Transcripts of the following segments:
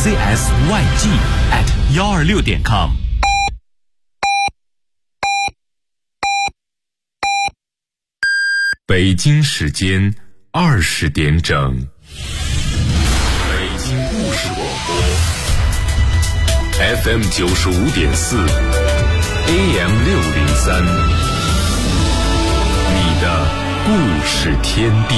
CSYG@126.com。北京时间20点整，北京故事广播 FM 95.4 AM 603，你的故事天地。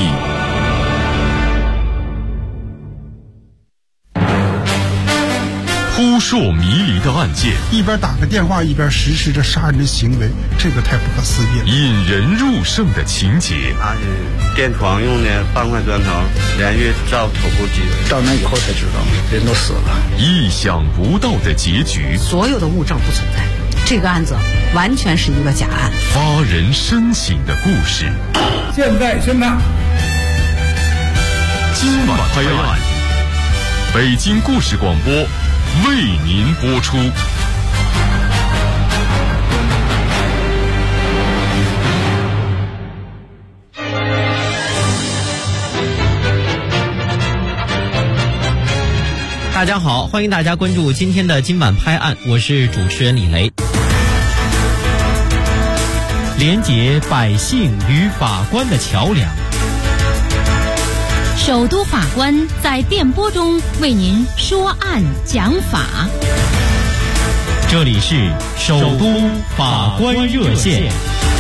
扑朔迷离的案件， 一边打个电话一边实施着杀人的行为，这个太不可思议了。 引人入胜的情节， 他是电床用的半块砖头连续照头部击， 到那以后才知道人都死了。 意想不到的结局， 所有的物证不存在，这个案子完全是一个假案。 发人深省的故事， 现在宣判， 今晚拍案，北京故事广播为您播出。 大家好，欢迎大家关注今天的今晚拍案，我是主持人李雷。连结百姓与法官的桥梁， 首都法官在电波中为您说案讲法。 这里是首都法官热线。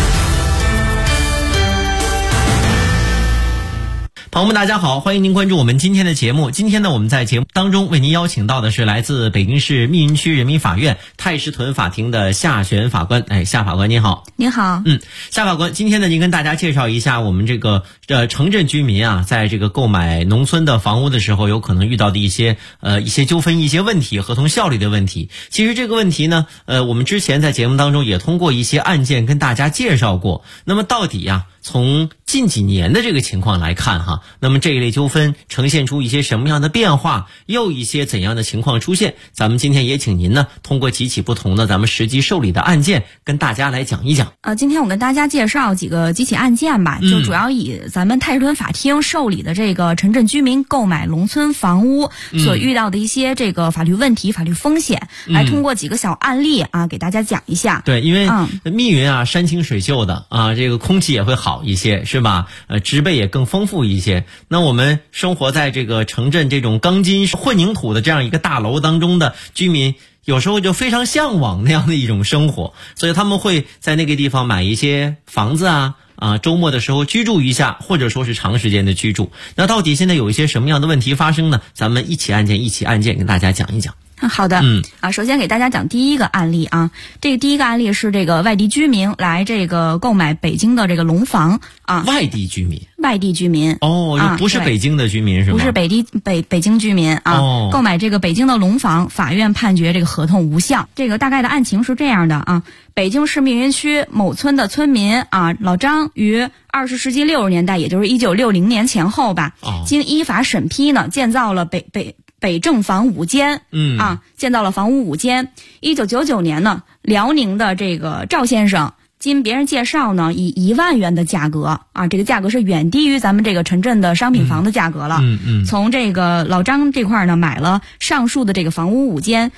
朋友们大家好，欢迎您关注我们今天的节目。今天呢，我们在节目当中为您邀请到的是来自北京市密云区人民法院太师屯法庭的夏璇法官。夏法官您好。 您好。 夏法官，今天呢，您跟大家介绍一下我们这个城镇居民啊，在这个购买农村的房屋的时候，有可能遇到的一些纠纷、一些问题、合同效力的问题。其实这个问题呢，我们之前在节目当中也通过一些案件跟大家介绍过。那么到底呀，从近几年的这个情况来看哈，那么这一类纠纷呈现出一些什么样的变化，又一些怎样的情况出现？咱们今天也请您呢，通过几起不同的咱们实际受理的案件，跟大家来讲一讲。 今天我跟大家介绍几起案件吧，就主要以咱们太师屯法庭受理的这个城镇居民购买农村房屋所遇到的一些这个法律问题、法律风险，来通过几个小案例啊，给大家讲一下。 对，因为密云啊，山清水秀的啊，这个空气也会好一些，是吧？植被也更丰富一些。那我们生活在这个城镇这种钢筋混凝土的这样一个大楼当中的居民，有时候就非常向往那样的一种生活，所以他们会在那个地方买一些房子啊，周末的时候居住一下，或者说是长时间的居住。那到底现在有一些什么样的问题发生呢？咱们一起案件跟大家讲一讲。 好的，首先给大家讲第一个案例啊，这个第一个案例是这个外地居民来这个购买北京的这个农房啊。 外地居民哦， 不是北京的居民是吗？ 不是北京居民啊，购买这个北京的农房，法院判决这个合同无效。这个大概的案情是这样的啊，北京市密云区某村的村民啊老张于20世纪60年代，也就是1960年前后吧，经依法审批呢，建造了北正房5间，建造了房屋5间。1999年呢，辽宁的这个赵先生经别人介绍呢，以1万元的价格啊，这个价格是远低于咱们这个城镇的商品房的价格了。从这个老张这块呢，买了上述的这个房屋5间。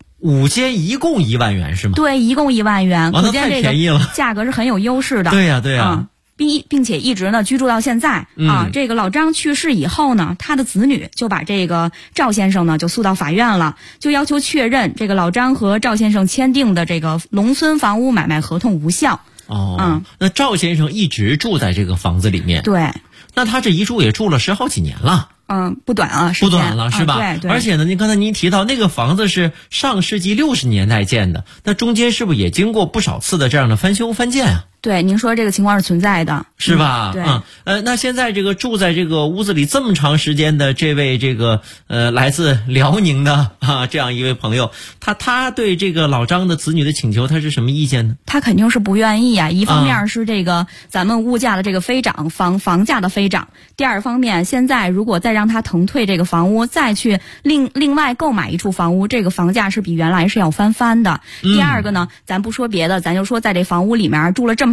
5间一共1万元是吗？ 对，一共1万元，可见这个价格是很有优势的。 对呀。 并且一直呢居住到现在啊。这个老张去世以后呢，他的子女就把这个赵先生呢就诉到法院了，就要求确认这个老张和赵先生签订的这个农村房屋买卖合同无效。 那赵先生一直住在这个房子里面。 对， 那他这一住也住了10好几年了。 不短了， 是吧？ 对。 而且呢，刚才您提到那个房子是上世纪60年代建的，那中间是不是也经过不少次的这样的翻修翻建啊？ 对，您说这个情况是存在的， 是吧？ 对。 那现在这个住在这个屋子里这么长时间的这位这个来自辽宁的这样一位朋友，他对这个老张的子女的请求，他是什么意见呢？ 他肯定是不愿意啊。一方面是这个咱们物价的这个飞涨，房价的飞涨；第二方面，现在如果再让他腾退这个房屋，再去另外购买一处房屋，这个房价是比原来是要翻番的。第二个呢，咱不说别的，咱就说在这房屋里面住了这么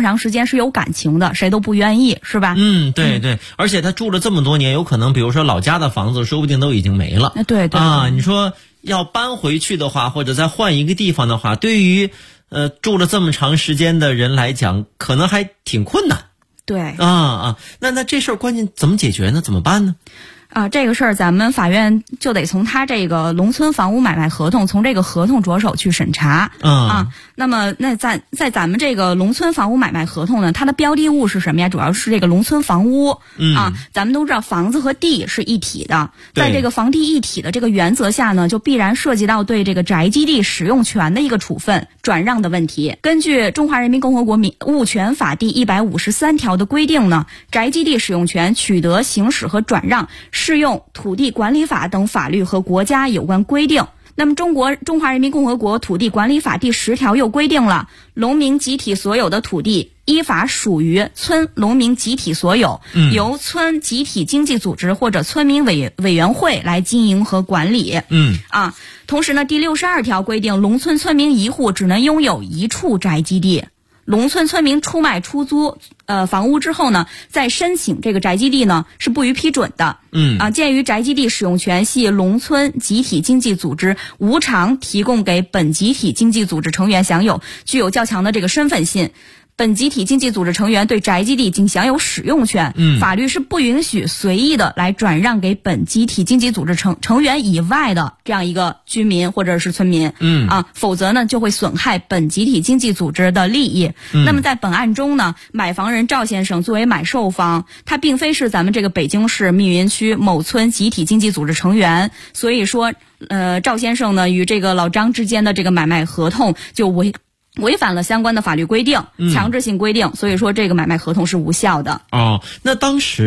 长时间是有感情的，谁都不愿意，是吧？ 对对，而且他住了这么多年，有可能比如说老家的房子说不定都已经没了。 对对啊，你说要搬回去的话，或者再换一个地方的话，对于住了这么长时间的人来讲，可能还挺困难。 对那这事儿关键怎么解决呢？怎么办呢？ 这个事儿咱们法院就得从他这个农村房屋买卖合同，从这个合同着手去审查。那么在咱们这个农村房屋买卖合同呢，它的标的物是什么呀？主要是这个农村房屋。咱们都知道房子和地是一体的，在这个房地一体的这个原则下呢，就必然涉及到对这个宅基地使用权的一个处分转让的问题。根据《中华人民共和国物权法》第153条的规定呢，宅基地使用权取得、行使和转让适用土地管理法等法律和国家有关规定。那么中华人民共和国土地管理法第10条又规定了，农民集体所有的土地依法属于村农民集体所有，由村集体经济组织或者村民委员会来经营和管理。同时呢，第62条规定，农村村民一户只能拥有1处宅基地。农村村民出卖出租房屋之后呢，再申请这个宅基地呢是不予批准的。鉴于宅基地使用权系农村集体经济组织无偿提供给本集体经济组织成员享有，具有较强的这个身份性。本集体经济组织成员对宅基地仅享有使用权，法律是不允许随意的来转让给本集体经济组织成员以外的这样一个居民或者是村民。否则呢就会损害本集体经济组织的利益。那么在本案中呢，买房人赵先生作为买受方，他并非是咱们这个北京市密云区某村集体经济组织成员，所以说赵先生呢与这个老张之间的这个买卖合同就违反了相关的法律规定，强制性规定，所以说这个买卖合同是无效的。 那当时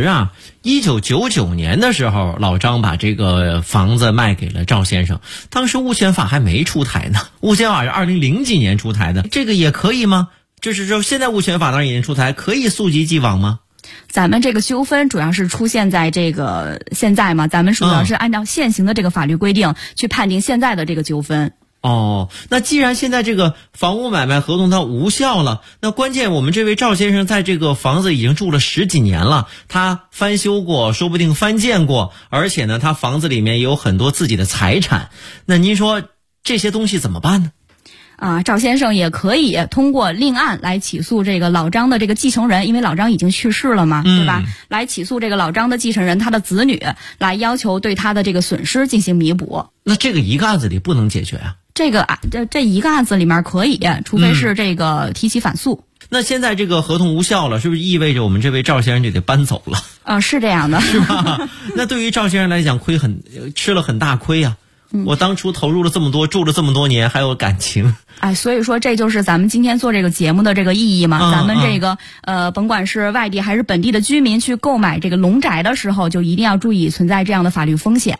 1999年的时候，老张把这个房子卖给了赵先生，当时物权法还没出台呢，物权法是2000几年出台的，这个也可以吗？就是说现在物权法当然已经出台，可以溯及既往吗？ 咱们这个纠纷主要是出现在这个现在嘛，咱们主要是按照现行的这个法律规定去判定现在的这个纠纷。 那既然现在这个房屋买卖合同它无效了，那关键我们这位赵先生在这个房子已经住了10几年了，他翻修过，说不定翻建过，而且呢他房子里面也有很多自己的财产，那您说这些东西怎么办呢？ 赵先生也可以通过另案来起诉这个老张的这个继承人，因为老张已经去世了嘛，对吧？来起诉这个老张的继承人他的子女，来要求对他的这个损失进行弥补。 那这个一个案子里不能解决啊？ 这一个案子里面可以，除非是这个提起反诉。 那现在这个合同无效了，是不是意味着我们这位赵先生就得搬走了？ 是这样的， 是吧？那对于赵先生来讲，吃了很大亏啊。我当初投入了这么多，住了这么多年，还有感情。 所以说这就是咱们今天做这个节目的这个意义嘛。咱们这个甭管是外地还是本地的居民去购买这个农宅的时候，就一定要注意存在这样的法律风险。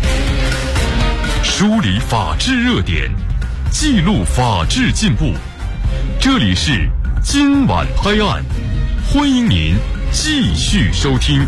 梳理法治热点，记录法治进步。这里是今晚拍案，欢迎您继续收听。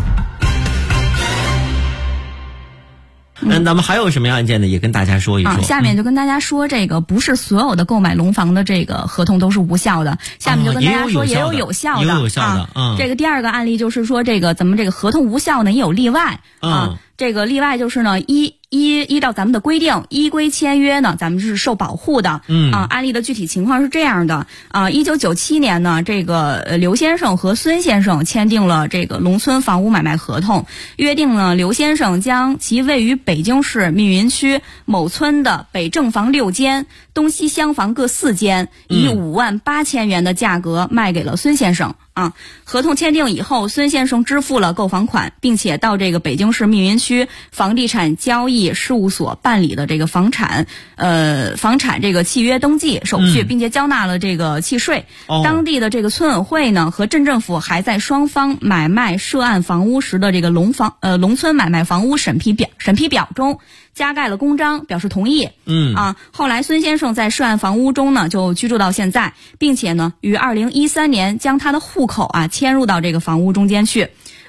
咱们还有什么样案件呢？也跟大家说一说。 下面就跟大家说，这个不是所有的购买农房的这个合同都是无效的。下面就跟大家说，也有有效的。这个第二个案例就是说，这个咱们这个合同无效呢也有例外这个例外就是呢，依照咱们的规定，依规签约呢，咱们是受保护的。案例的具体情况是这样的1997年呢，这个刘先生和孙先生签订了这个农村房屋买卖合同，约定呢，刘先生将其位于北京市密云区某村的北正房6间、东西厢房各4间，以58000元的价格卖给了孙先生。合同签订以后，孙先生支付了购房款，并且到这个北京市密云区房地产交易事务所办理的这个房产这个契约登记手续，并且交纳了这个契税。当地的这个村委会呢和镇政府还在双方买卖涉案房屋时的这个农村买卖房屋审批表中加盖了公章，表示同意。后来孙先生在涉案房屋中呢就居住到现在，并且呢于2013年将他的户口迁入到这个房屋中间去。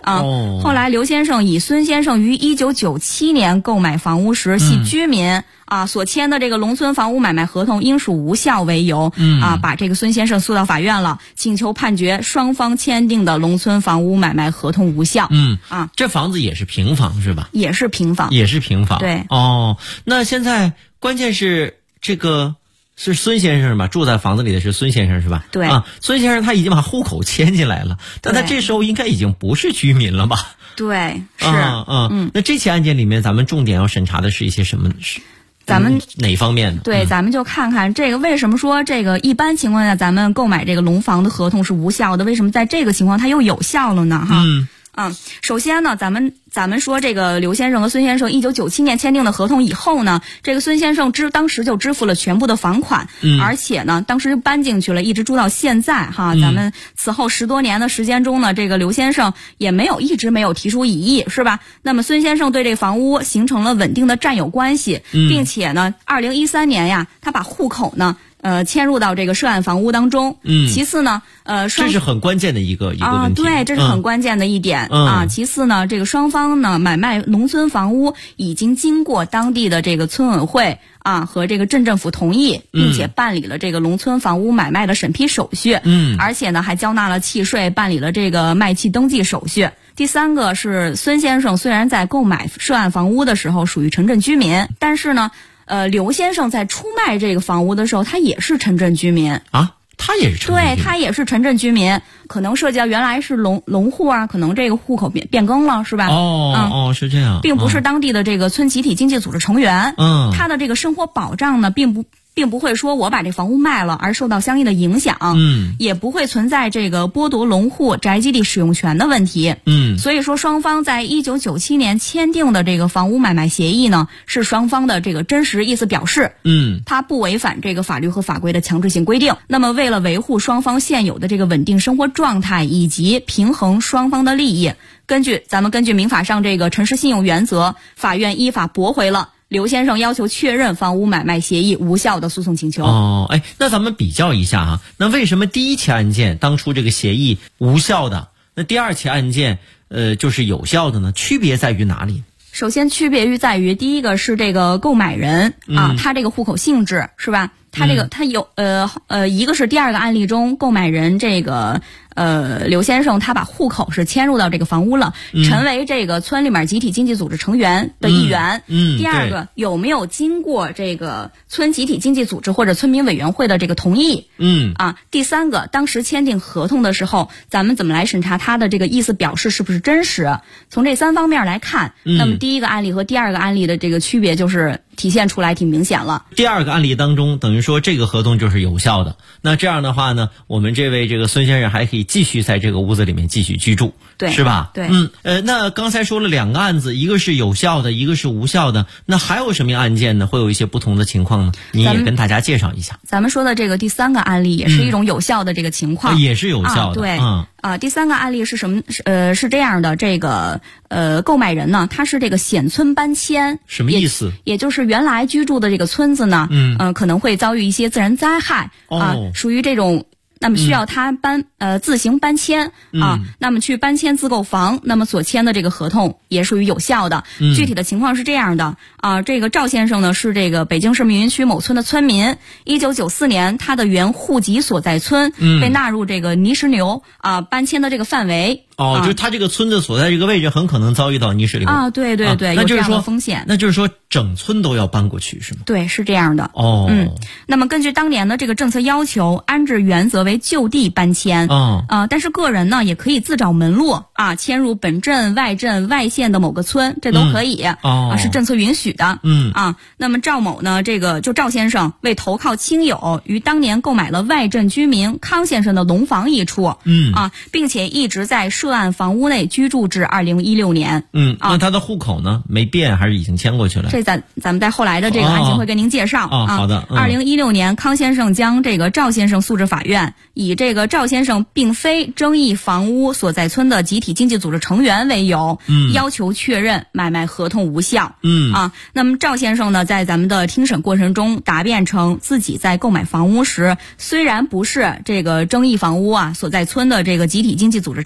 后来刘先生以孙先生于1997年购买房屋时系居民所签的这个农村房屋买卖合同应属无效为由，把这个孙先生诉到法院了，请求判决双方签订的农村房屋买卖合同无效。 这房子也是平房是吧？ 也是平房， 也是平房。 对。 那现在关键是这个是孙先生吧？住在房子里的是孙先生是吧？ 对。 孙先生他已经把户口迁进来了，但他这时候应该已经不是居民了吧？ 对，是。 那这起案件里面，咱们重点要审查的是一些什么？咱们哪方面的？ 对，咱们就看看这个为什么说这个一般情况下咱们购买这个农房的合同是无效的，为什么在这个情况它又有效了呢？首先呢，咱们说这个刘先生和孙先生1997年签订的合同以后呢，这个孙先生当时就支付了全部的房款，而且呢，当时就搬进去了，一直住到现在咱们此后10多年的时间中呢，这个刘先生也一直没有提出异议，是吧？那么孙先生对这个房屋形成了稳定的占有关系，并且呢，2013年呀，他把户口呢迁入到这个涉案房屋当中。其次呢， 这是很关键的一个问题。 对，这是很关键的一点其次呢，这个双方呢买卖农村房屋已经经过当地的这个村委会和这个镇政府同意，并且办理了这个农村房屋买卖的审批手续。而且呢还交纳了契税，办理了这个卖契登记手续。第三个是孙先生虽然在购买涉案房屋的时候属于城镇居民，但是呢刘先生在出卖这个房屋的时候，他也是城镇居民他也是城镇居民。 对，他也是城镇居民，可能涉及到原来是农户可能这个户口变更了，是吧？ 是这样， 并不是当地的这个村集体经济组织成员。他的这个生活保障呢，并不会说我把这房屋卖了而受到相应的影响，也不会存在这个剥夺农户宅基地使用权的问题。所以说双方在1997年签订的这个房屋买卖协议呢，是双方的这个真实意思表示。它不违反这个法律和法规的强制性规定。那么为了维护双方现有的这个稳定生活状态以及平衡双方的利益，咱们根据民法上这个诚实信用原则，法院依法驳回了刘先生要求确认房屋买卖协议无效的诉讼请求。 那咱们比较一下那为什么第一起案件当初这个协议无效的，那第二起案件就是有效的呢？区别在于哪里？ 首先区别在于第一个是这个购买人他这个户口性质是吧？他这个他有一个是第二个案例中购买人这个刘先生他把户口是迁入到这个房屋了，成为这个村里面集体经济组织成员的一员。第二个有没有经过这个村集体经济组织或者村民委员会的这个同意？第三个当时签订合同的时候，咱们怎么来审查他的这个意思表示是不是真实？从这3方面来看，那么第一个案例和第二个案例的这个区别就是体现出来挺明显了。 第二个案例当中，等于说这个合同就是有效的。那这样的话呢，我们这位这个孙先生还可以继续在这个屋子里面继续居住， 对， 是吧？ 对。 那刚才说了2个案子，一个是有效的，一个是无效的。那还有什么案件呢？会有一些不同的情况呢？你也跟大家介绍一下。 咱们说的这个第3个案例也是一种有效的这个情况， 也是有效的。 对。第3个案例是什么？是这样的，这个购买人呢，他是这个显村搬迁， 什么意思？ 也就是原来居住的这个村子呢，可能会遭遇一些自然灾害属于这种。那么需要他自行搬迁那么去搬迁自购房，那么所签的这个合同也属于有效的。具体的情况是这样的这个赵先生呢是这个北京市密云区某村的村民，1994年他的原户籍所在村被纳入这个泥石流搬迁的这个范围。 就是他这个村子所在这个位置很可能遭遇到泥石流对，有这样的风险。 那就是说整村都要搬过去是吗？ 对，是这样的。那么根据当年的这个政策要求，安置原则为就地搬迁但是个人呢也可以自找门路迁入本镇、外镇、外县的某个村，这都可以是政策允许的。那么赵某呢，这个就赵先生为投靠亲友，于当年购买了外镇居民康先生的农房一处并且一直在涉案房屋内居住至2016年。 那他的户口呢没变还是已经迁过去了？ 这咱们在后来的这个案情会跟您介绍好的。 2016年康先生将这个赵先生诉至法院，以这个赵先生并非争议房屋所在村的集体经济组织成员为由要求确认买卖合同无效。那么赵先生呢在咱们的听审过程中答辩称，自己在购买房屋时虽然不是这个争议房屋所在村的这个集体经济组织成员，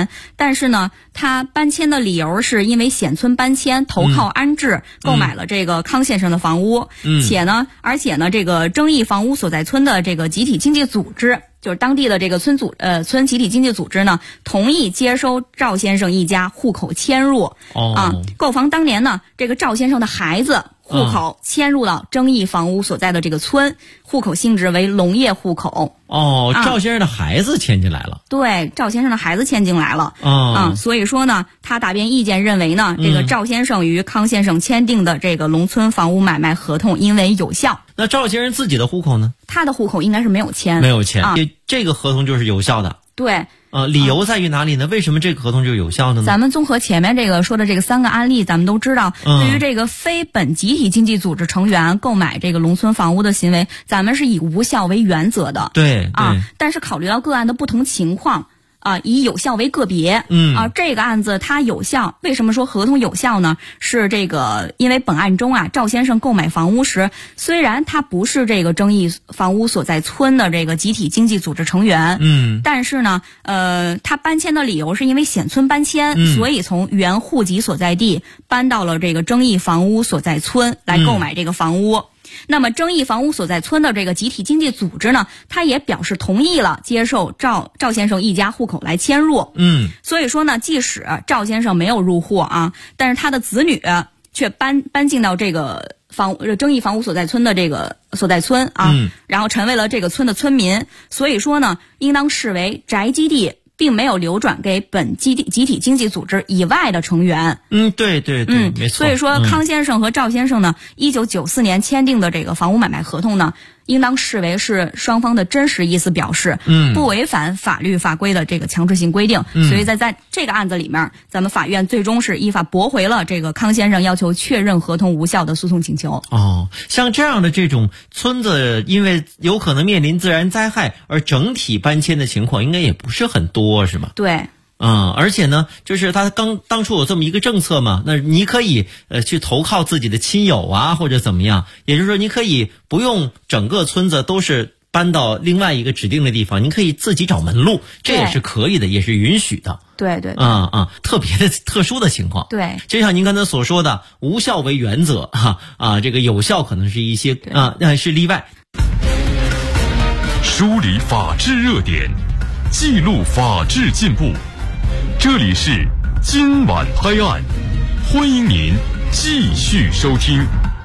权，但是呢，他搬迁的理由是因为显村搬迁投靠安置，购买了这个康先生的房屋，而且呢，这个争议房屋所在村的这个集体经济组织，就是当地的这个村集体经济组织呢，同意接收赵先生一家户口迁入。购房当年呢，这个赵先生的孩子户口迁入到争议房屋所在的这个村，户口性质为农业户口。 赵先生的孩子迁进来了。 对，赵先生的孩子迁进来了。所以说呢，他答辩意见认为呢，这个赵先生与康先生签订的这个农村房屋买卖合同因为有效。 那赵先生自己的户口呢？ 他的户口应该是没有迁。 没有迁，这个合同就是有效的。 对。 理由在于哪里呢？为什么这个合同就有效的呢？ 咱们综合前面这个说的这个3个案例，咱们都知道，对于这个非本集体经济组织成员购买这个农村房屋的行为，咱们是以无效为原则的。 对。 但是考虑到个案的不同情况，以有效为个别。这个案子它有效，为什么说合同有效呢？是这个，因为本案中赵先生购买房屋时，虽然他不是这个争议房屋所在村的这个集体经济组织成员，但是呢，他搬迁的理由是因为显村搬迁，所以从原户籍所在地搬到了这个争议房屋所在村来购买这个房屋。那么争议房屋所在村的这个集体经济组织呢，他也表示同意了接受赵先生一家户口来迁入。所以说呢，即使赵先生没有入户但是他的子女却搬进到这个争议房屋所在村的这个所在村然后成为了这个村的村民。所以说呢，应当视为宅基地并没有流转给本集体经济组织以外的成员。 对，没错。 所以说，康先生和赵先生呢，1994年签订的这个房屋买卖合同呢，应当视为是双方的真实意思表示，不违反法律法规的这个强制性规定。所以在这个案子里面，咱们法院最终是依法驳回了这个康先生要求确认合同无效的诉讼请求。 像这样的这种村子因为有可能面临自然灾害而整体搬迁的情况，应该也不是很多，是吧？ 对。 而且呢，就是他当初有这么一个政策嘛，那你可以去投靠自己的亲友或者怎么样，也就是说你可以不用整个村子都是搬到另外一个指定的地方，你可以自己找门路，这也是可以的，也是允许的。 对。 特别的特殊的情况。 对。 就像您刚才所说的，无效为原则这个有效可能是一些是例外。 梳理法治热点，记录法治进步。这里是今晚拍案，欢迎您继续收听。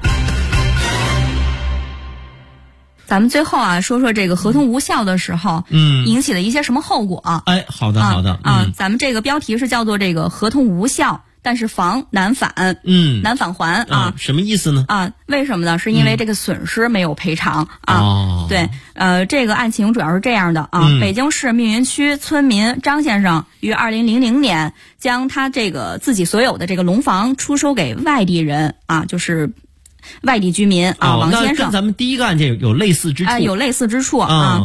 咱们最后说说这个合同无效的时候，引起了一些什么后果好的。 咱们这个标题是叫做这个合同无效，但是房难返，难返还什么意思呢？ 为什么呢？是因为这个损失没有赔偿对，这个案情主要是这样的北京市密云区村民张先生于2000年将他这个自己所有的这个农房出售给外地人就是外地居民王先生。 那跟咱们第一个案件有类似之处。 有类似之处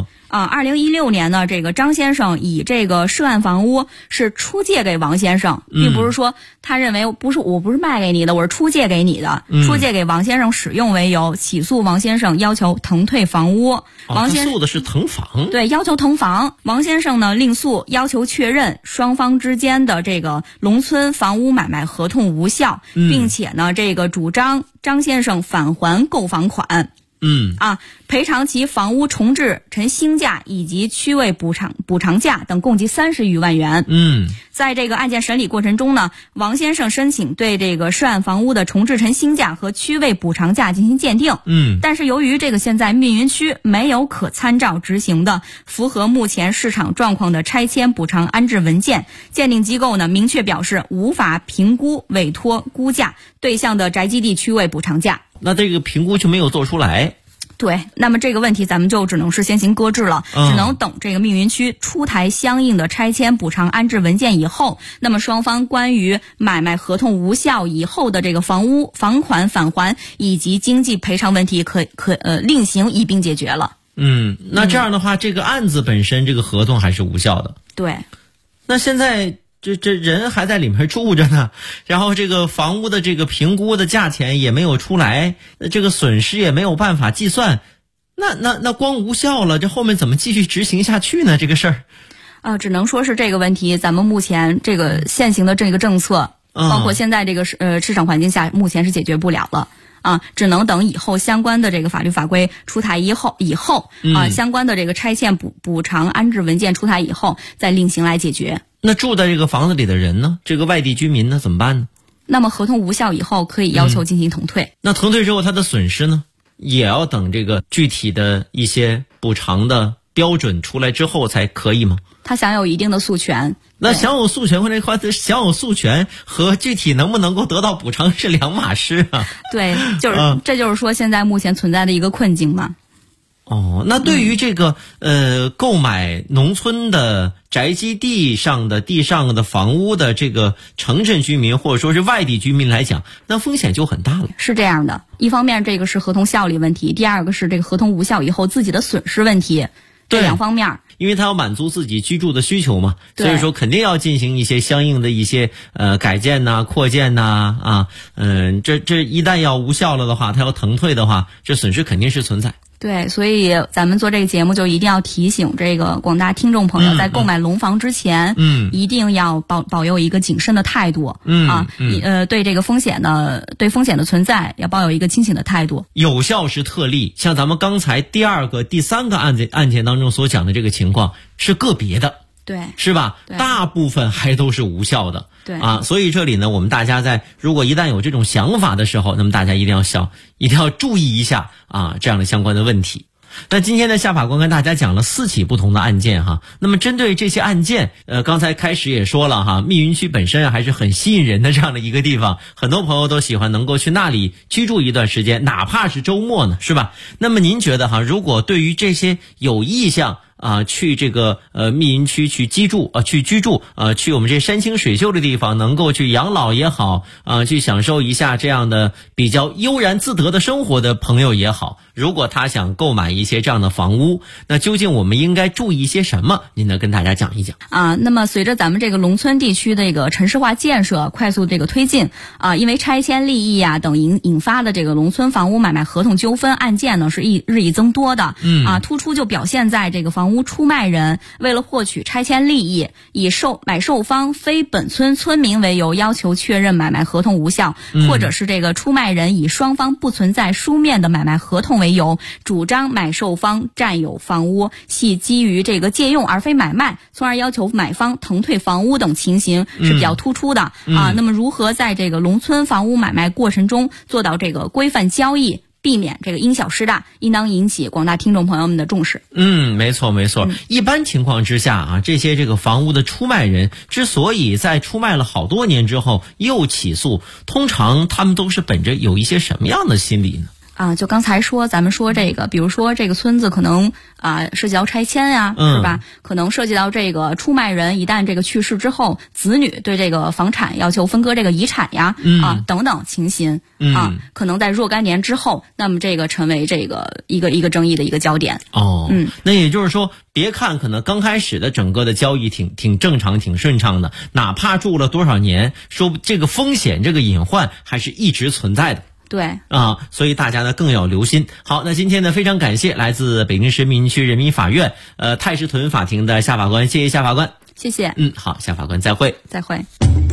2016年呢，这个张先生以这个涉案房屋是出借给王先生，并不是说他认为我不是卖给你的，我是出借给你的，出借给王先生使用为由，起诉王先生要求腾退房屋。王先生诉的是腾房。 对，要求腾房。王先生呢另诉要求确认双方之间的这个农村房屋买卖合同无效，并且呢这个主张张先生返还购房款。赔偿其房屋重置陈兴价以及区位补偿价等共计30余万元。在这个案件审理过程中呢，王先生申请对这个涉案房屋的重置陈兴价和区位补偿价进行鉴定。但是由于这个现在密云区没有可参照执行的符合目前市场状况的拆迁补偿安置文件，鉴定机构呢明确表示无法评估委托估价对象的宅基地区位补偿价。 那这个评估就没有做出来。 对，那么这个问题咱们就只能是先行搁置了，只能等这个密云区出台相应的拆迁补偿安置文件以后，那么双方关于买卖合同无效以后的这个房款返还以及经济赔偿问题可另行一并解决了。 那这样的话，这个案子本身这个合同还是无效的。 对。 那现在这人还在里面住着呢，然后这个房屋的这个评估的价钱也没有出来，这个损失也没有办法计算，那光无效了，这后面怎么继续执行下去呢？这个事儿。 只能说是这个问题，咱们目前这个现行的这个政策，包括现在这个市场环境下，目前是解决不了了。只能等以后相关的这个法律法规出台以后相关的这个拆迁补偿安置文件出台以后，再另行来解决。 那住在这个房子里的人呢？这个外地居民呢，怎么办呢？ 那么合同无效以后，可以要求进行腾退。 那腾退之后，他的损失呢，也要等这个具体的一些补偿的标准出来之后才可以吗？ 他享有一定的诉权。 那享有诉权享有诉权和具体能不能够得到补偿是两码事啊。 对，这就是说现在目前存在的一个困境嘛。 那对于这个购买农村的宅基地上的房屋的这个城镇居民或者说是外地居民来讲，那风险就很大了。 是这样的，一方面这个是合同效力问题，第二个是这个合同无效以后自己的损失问题，这两方面。 因为他要满足自己居住的需求嘛，所以说肯定要进行一些相应的一些改建呐、扩建呐这一旦要无效了的话，他要腾退的话，这损失肯定是存在。 对，所以咱们做这个节目就一定要提醒这个广大听众朋友，在购买农房之前，一定要保有一个谨慎的态度，对这个风险的存在要抱有一个清醒的态度。 有效是特例，像咱们刚才第二个、第三个案件当中所讲的这个情况是个别的。 对， 是吧？大部分还都是无效的。 对所以这里呢，我们大家如果一旦有这种想法的时候，那么大家一定要注意一下这样的相关的问题。那今天的夏法官跟大家讲了4起不同的案件哈。那么针对这些案件，刚才开始也说了哈，密云区本身还是很吸引人的这样的一个地方，很多朋友都喜欢能够去那里居住一段时间，哪怕是周末呢，是吧？那么您觉得哈，如果对于这些有意向去这个密云区去居住去我们这山清水秀的地方，能够去养老也好去享受一下这样的比较悠然自得的生活的朋友也好，如果他想购买一些这样的房屋，那究竟我们应该注意一些什么？您能跟大家讲一讲那么随着咱们这个农村地区的这个城市化建设快速这个推进因为拆迁利益等引发的这个农村房屋买卖合同纠纷案件呢是日益增多的突出就表现在这个房屋出卖人为了获取拆迁利益，以买受方非本村村民为由，要求确认买卖合同无效，或者是这个出卖人以双方不存在书面的买卖合同为由，主张买受方占有房屋系基于这个借用而非买卖，从而要求买方腾退房屋等情形是比较突出的那么如何在这个农村房屋买卖过程中做到这个规范交易，避免这个因小失大，应当引起广大听众朋友们的重视。 没错。一般情况之下这些这个房屋的出卖人之所以在出卖了好多年之后又起诉，通常他们都是本着有一些什么样的心理呢？ 就刚才咱们说这个，比如说这个村子可能涉及到拆迁呀，是吧？可能涉及到这个出卖人一旦这个去世之后，子女对这个房产要求分割这个遗产呀，等等情形可能在若干年之后，那么这个成为这个一个争议的一个焦点。 那也就是说，别看可能刚开始的整个的交易挺正常、挺顺畅的，哪怕住了多少年，说这个风险、这个隐患还是一直存在的。 对所以大家呢更要留心。好，那今天呢非常感谢来自北京市密云区人民法院太师屯法庭的夏法官，谢谢夏法官。 谢谢。 好，夏法官再会。 再会。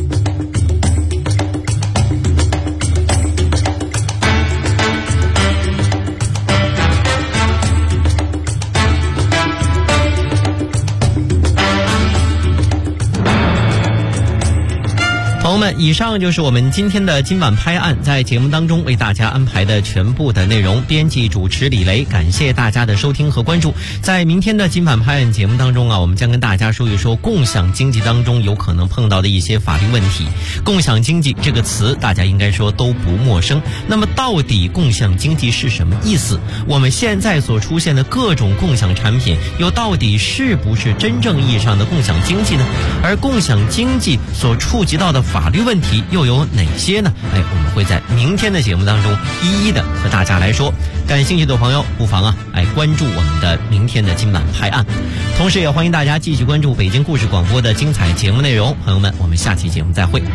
朋友们，以上就是我们今天的今晚拍案在节目当中为大家安排的全部的内容。编辑主持李雷，感谢大家的收听和关注。在明天的今晚拍案节目当中我们将跟大家说一说共享经济当中有可能碰到的一些法律问题。共享经济这个词大家应该说都不陌生，那么到底共享经济是什么意思？我们现在所出现的各种共享产品又到底是不是真正意义上的共享经济呢？而共享经济所触及到的法律问题又有哪些呢？我们会在明天的节目当中一一的和大家来说。感兴趣的朋友不妨关注我们的明天的今晚拍案，同时也欢迎大家继续关注北京故事广播的精彩节目内容。朋友们，我们下期节目再会。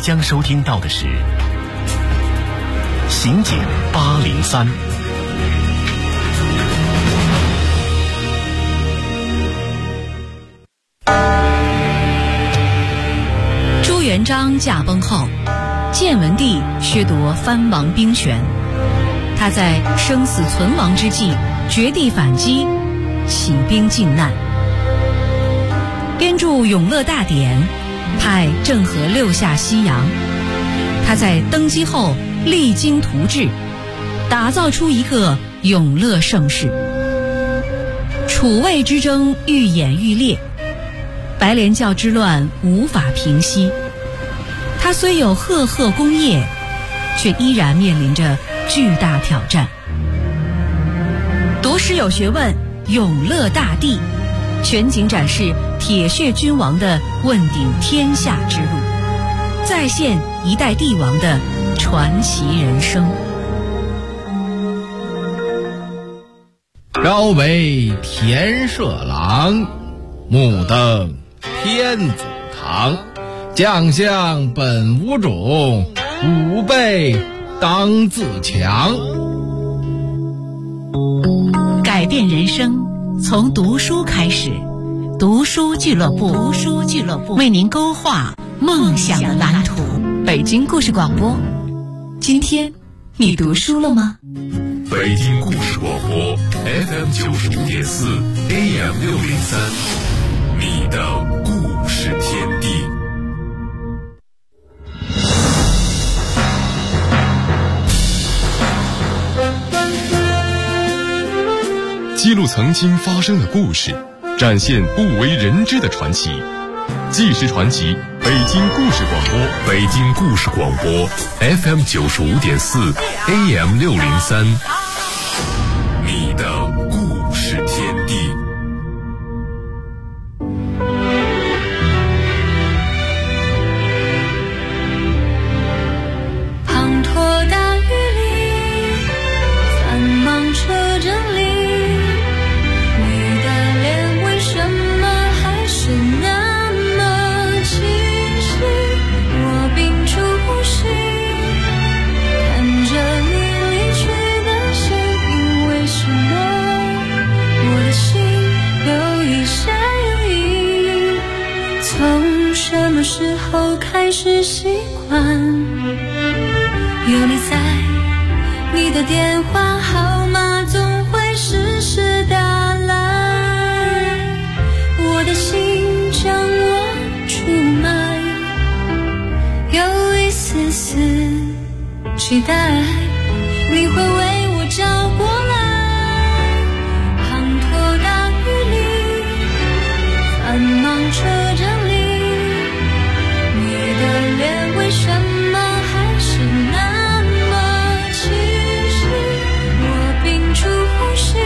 将收听到的是刑警803。 朱元璋驾崩后，建文帝削夺藩王兵权，他在生死存亡之际绝地反击，起兵靖难，编著《永乐大典》，派郑和六下西洋。他在登基后励精图治，打造出一个永乐盛世。楚魏之争愈演愈烈，白莲教之乱无法平息。他虽有赫赫功业，却依然面临着巨大挑战。读诗有学问，永乐大帝全景展示铁血君王的问鼎天下之路，再现一代帝王的传奇人生。 朝为田舍郎，目登天子堂。将相本无种，吾辈当自强。 改变人生从读书开始，读书俱乐部为您勾画梦想的蓝图。北京故事广播，今天你读书了吗？ 北京故事广播 FM 95.4 AM 603，你的故事天地。记录曾经发生的故事，展现不为人知的传奇。纪实传奇，北京故事广播，北京故事广播 FM 95.4 AM 603，你的故事天地。 滂沱大雨里，繁忙车阵里，时候开始习惯有你在，你的电话号码总会时时打来，我的心将我出卖，有一丝丝期待你会为我找过来。滂沱大雨里，繁忙车阵里，为什么还是那么清晰？我屏住呼吸，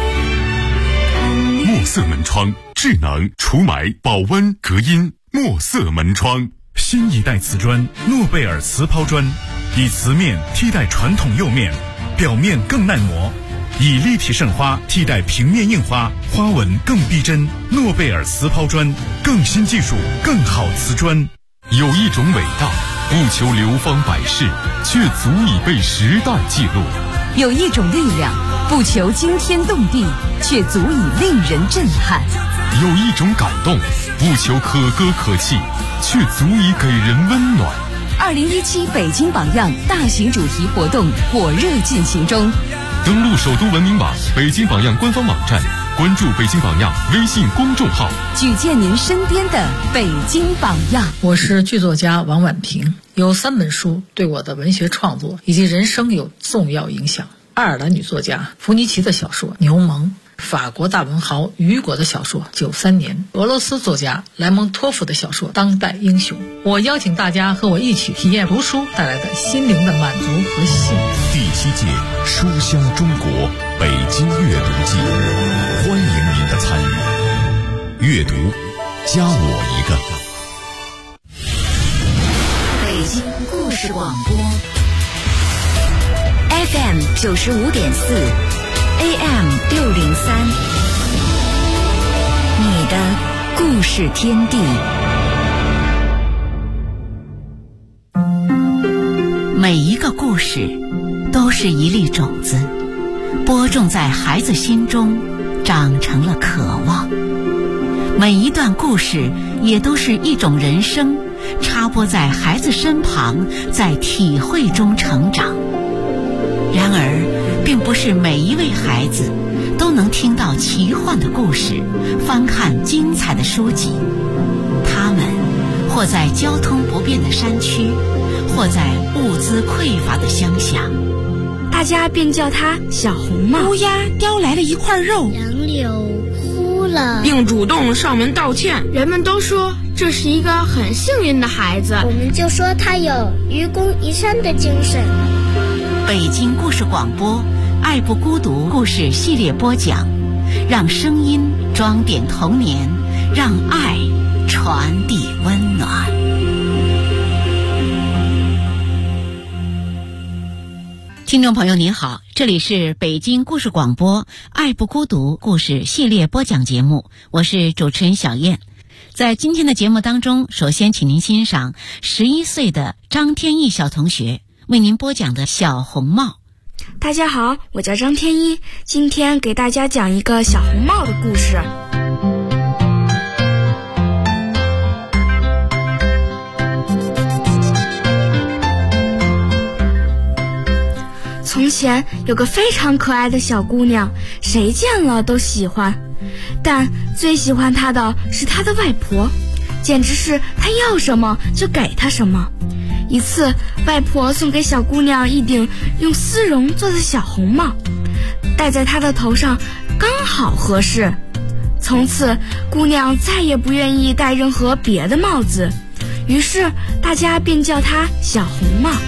看你。 墨色门窗，智能除霾、保温、隔音。墨色门窗， 新一代瓷砖诺贝尔瓷抛砖，以瓷面替代传统釉面，表面更耐磨，以立体渗花替代平面印花，花纹更逼真。诺贝尔瓷抛砖，更新技术，更好瓷砖。 有一种伟大，不求流芳百世，却足以被时代记录； 有一种力量，不求惊天动地，却足以令人震撼； 有一种感动，不求可歌可泣，却足以给人温暖。 2017北京榜样大型主题活动火热进行中， 登录首都文明网、北京榜样官方网站，关注北京榜样微信公众号， 举荐您身边的北京榜样。 我是剧作家王婉平，有3本书对我的文学创作以及人生有重要影响。爱尔兰女作家弗尼奇的小说《牛虻》，法国大文豪雨果的小说《93年》，俄罗斯作家莱蒙托夫的小说《当代英雄》。我邀请大家和我一起体验读书带来的心灵的满足和幸福。 第7届书香中国北京阅读季，欢迎您的参与。阅读，加我一个。 北京故事广播 FM 95.4 AM 603，你的故事天地。 每一个故事都是一粒种子，播种在孩子心中，长成了渴望。每一段故事也都是一种人生，插播在孩子身旁，在体会中成长。然而，并不是每一位孩子都能听到奇幻的故事，翻看精彩的书籍。他们或在交通不便的山区，或在物资匮乏的乡下， 大家便叫他小红帽。 乌鸦叼来了一块肉， 杨柳哭了， 并主动上门道歉。 人们都说这是一个很幸运的孩子， 我们就说他有愚公移山的精神。 北京故事广播爱不孤独故事系列播讲，让声音装点童年，让爱传递温暖。听众朋友您好，这里是北京故事广播爱不孤独故事系列播讲节目，我是主持人小燕。在今天的节目当中，首先请您欣赏11岁的张天翼小同学为您播讲的小红帽。 大家好，我叫张天一，今天给大家讲一个小红帽的故事。从前有个非常可爱的小姑娘，谁见了都喜欢，但最喜欢她的是她的外婆，简直是她要什么就给她什么。一次，外婆送给小姑娘一顶用丝绒做的小红帽，戴在她的头上刚好合适。从此，姑娘再也不愿意戴任何别的帽子，于是大家便叫她小红帽。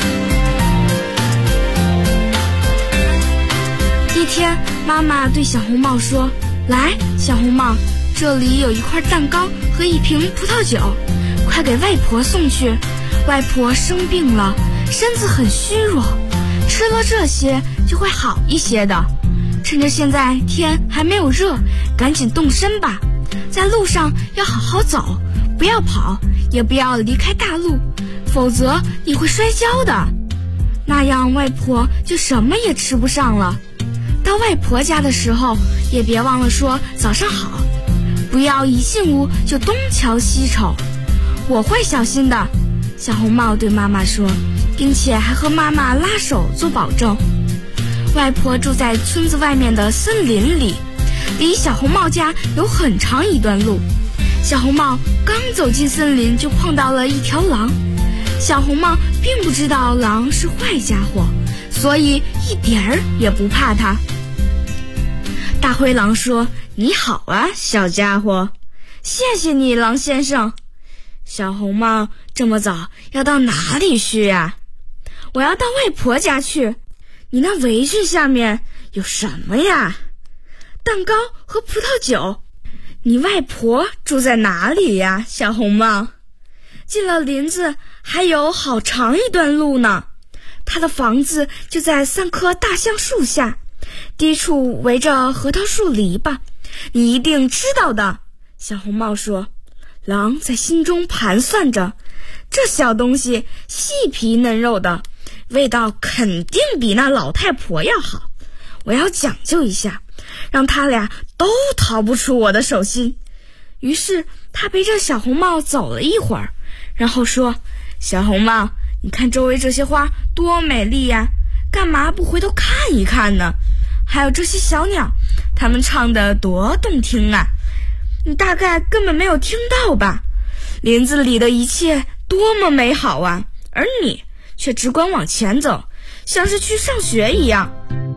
一天，妈妈对小红帽说：“来，小红帽，这里有一块蛋糕和一瓶葡萄酒，快给外婆送去。外婆生病了，身子很虚弱，吃了这些就会好一些的。趁着现在天还没有热，赶紧动身吧。在路上要好好走，不要跑，也不要离开大路，否则你会摔跤的。那样外婆就什么也吃不上了。到外婆家的时候，也别忘了说早上好，不要一进屋就东瞧西瞅。我会小心的。”小红帽对妈妈说，并且还和妈妈拉手做保证。外婆住在村子外面的森林里，离小红帽家有很长一段路。小红帽刚走进森林，就碰到了一条狼。小红帽并不知道狼是坏家伙，所以一点儿也不怕它。大灰狼说：“你好啊，小家伙，谢谢你，狼先生。”小红帽这么早要到哪里去呀？我要到外婆家去。你那围裙下面有什么呀？蛋糕和葡萄酒。你外婆住在哪里呀，小红帽？进了林子还有好长一段路呢。她的房子就在3棵大橡树下，低处围着核桃树篱笆，你一定知道的。小红帽说。狼在心中盘算着，这小东西细皮嫩肉的，味道肯定比那老太婆要好。我要讲究一下，让他俩都逃不出我的手心。于是他陪着小红帽走了一会儿，然后说：“小红帽，你看周围这些花多美丽呀，干嘛不回头看一看呢？还有这些小鸟，它们唱得多动听啊！你大概根本没有听到吧？林子里的一切多么美好啊！而你却只管往前走，像是去上学一样。”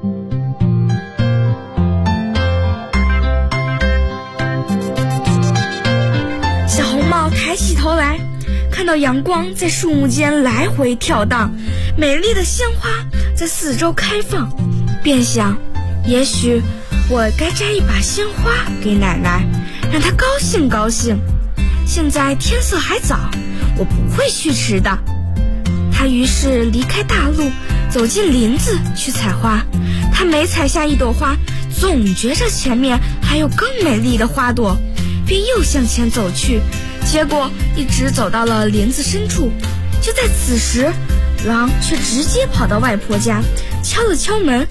小红帽抬起头来，看到阳光在树木间来回跳荡，美丽的鲜花在四周开放，便想，也许我该摘一把鲜花给奶奶，让她高兴高兴。现在天色还早，我不会去迟的。他于是离开大路，走进林子去采花。他每采下一朵花，总觉着前面还有更美丽的花朵，便又向前走去，结果一直走到了林子深处。就在此时， 狼却直接跑到外婆家，敲了敲门。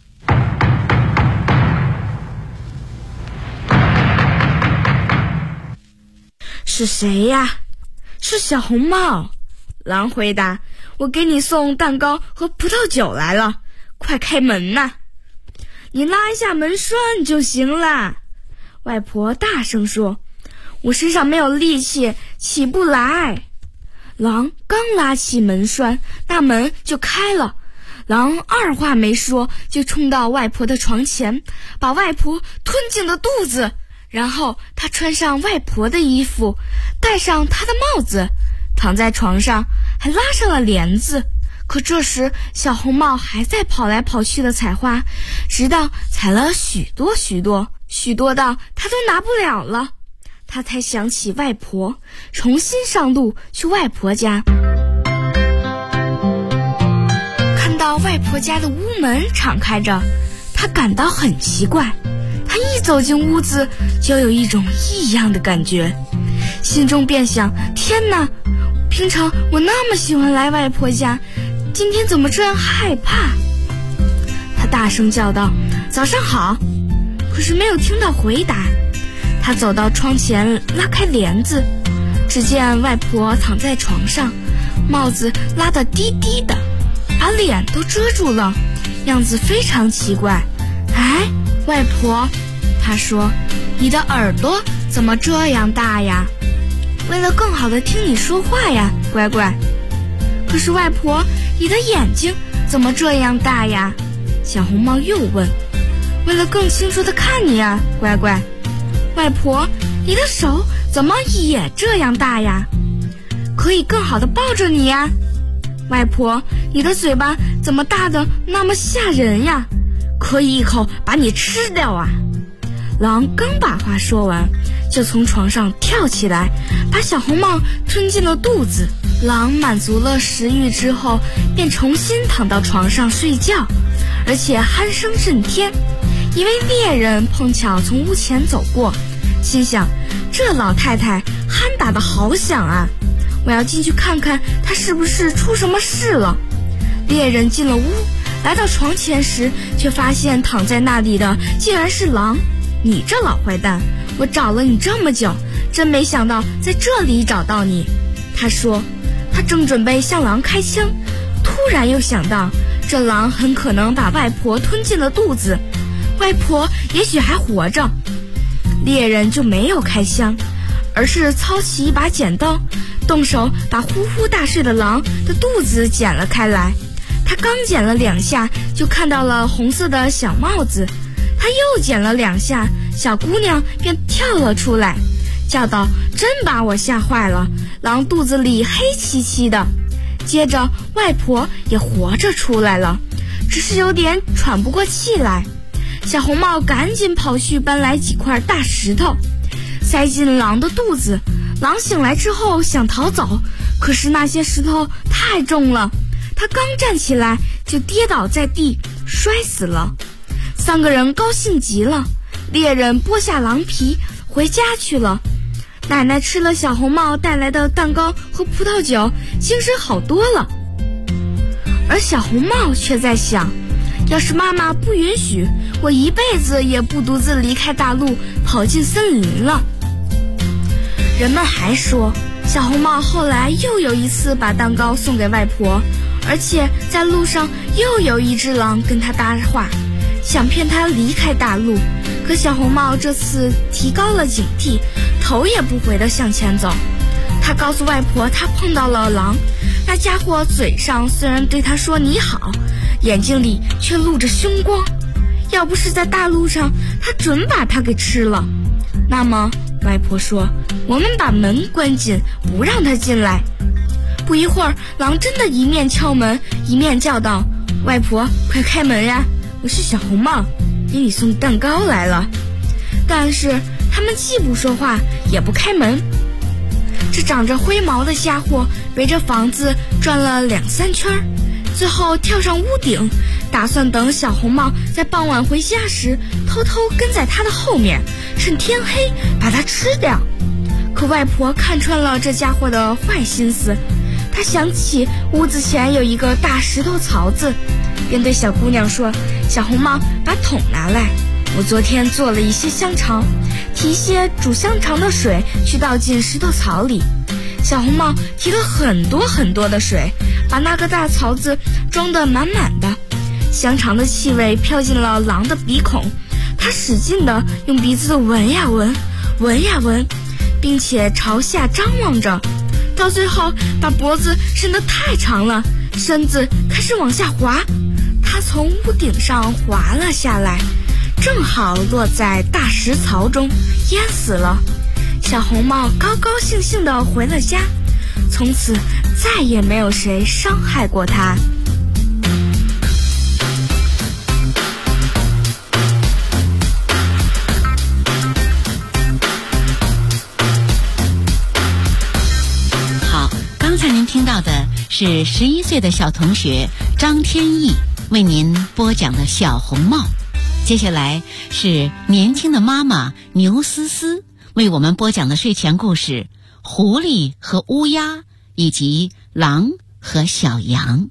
是谁呀？是小红帽。狼回答：我给你送蛋糕和葡萄酒来了，快开门呐！你拉一下门栓就行了。外婆大声说：我身上没有力气，起不来。狼刚拉起门栓，那门就开了。狼二话没说，就冲到外婆的床前，把外婆吞进了肚子。然后他穿上外婆的衣服，戴上她的帽子，躺在床上，还拉上了帘子。可这时小红帽还在跑来跑去的采花，直到采了许多到他都拿不了了，他才想起外婆，重新上路去外婆家。看到外婆家的屋门敞开着，他感到很奇怪。他一走进屋子，就有一种异样的感觉，心中便想：天哪，平常我那么喜欢来外婆家，今天怎么这样害怕？他大声叫道：早上好！可是没有听到回答。他走到窗前，拉开帘子，只见外婆躺在床上，帽子拉得低低的，把脸都遮住了，样子非常奇怪。哎，外婆，他说，你的耳朵怎么这样大呀？为了更好地听你说话呀，乖乖。可是外婆，你的眼睛怎么这样大呀？小红帽又问。为了更清楚地看你啊，乖乖。外婆，你的手怎么也这样大呀？可以更好地抱着你呀。外婆，你的嘴巴怎么大得那么吓人呀？可以一口把你吃掉啊！狼刚把话说完，就从床上跳起来，把小红帽吞进了肚子。狼满足了食欲之后，便重新躺到床上睡觉，而且鼾声震天。一位猎人碰巧从屋前走过，心想：这老太太鼾打得好响啊，我要进去看看她是不是出什么事了。猎人进了屋，来到床前时，却发现躺在那里的竟然是狼。你这老坏蛋，我找了你这么久，真没想到在这里找到你。他说，他正准备向狼开枪，突然又想到这狼很可能把外婆吞进了肚子，外婆也许还活着。猎人就没有开枪，而是操起一把剪刀，动手把呼呼大睡的狼的肚子剪了开来。他刚剪了2下，就看到了红色的小帽子。他又剪了2下，小姑娘便跳了出来，叫道：真把我吓坏了，狼肚子里黑漆漆的。接着外婆也活着出来了，只是有点喘不过气来。小红帽赶紧跑去搬来几块大石头，塞进狼的肚子。狼醒来之后想逃走，可是那些石头太重了，他刚站起来就跌倒在地，摔死了。3个人高兴极了，猎人剥下狼皮回家去了。奶奶吃了小红帽带来的蛋糕和葡萄酒，精神好多了。而小红帽却在想，要是妈妈不允许，我一辈子也不独自离开大陆跑进森林了。人们还说，小红帽后来又有一次把蛋糕送给外婆，而且在路上又有一只狼跟他搭话，想骗他离开大陆。可小红帽这次提高了警惕，头也不回地向前走。他告诉外婆他碰到了狼，那家伙嘴上虽然对他说你好，眼睛里却露着凶光，要不是在大路上，他准把他给吃了。那么外婆说，我们把门关紧，不让他进来。不一会儿，狼真的一面敲门一面叫道，外婆快开门呀，我是小红帽，给你送蛋糕来了。但是他们既不说话也不开门。这长着灰毛的家伙围着房子转了2-3圈，最后跳上屋顶，打算等小红帽在傍晚回家时偷偷跟在他的后面，趁天黑把他吃掉。可外婆看穿了这家伙的坏心思， 他想起屋子前有一个大石头槽子，便对小姑娘说：“小红帽，把桶拿来，我昨天做了一些香肠，提些煮香肠的水去倒进石头槽里。”小红帽提了很多很多的水，把那个大槽子装得满满的。香肠的气味飘进了狼的鼻孔，他使劲地用鼻子闻呀闻，闻呀闻，并且朝下张望着，到最后把脖子伸得太长了，身子开始往下滑。他从屋顶上滑了下来，正好落在大石槽中，淹死了。小红帽高高兴兴地回了家，从此再也没有谁伤害过他。 好，刚才您听到的是11岁的小同学张天意为您播讲的小红帽。接下来是年轻的妈妈牛思思为我们播讲的睡前故事：狐狸和乌鸦，以及狼和小羊。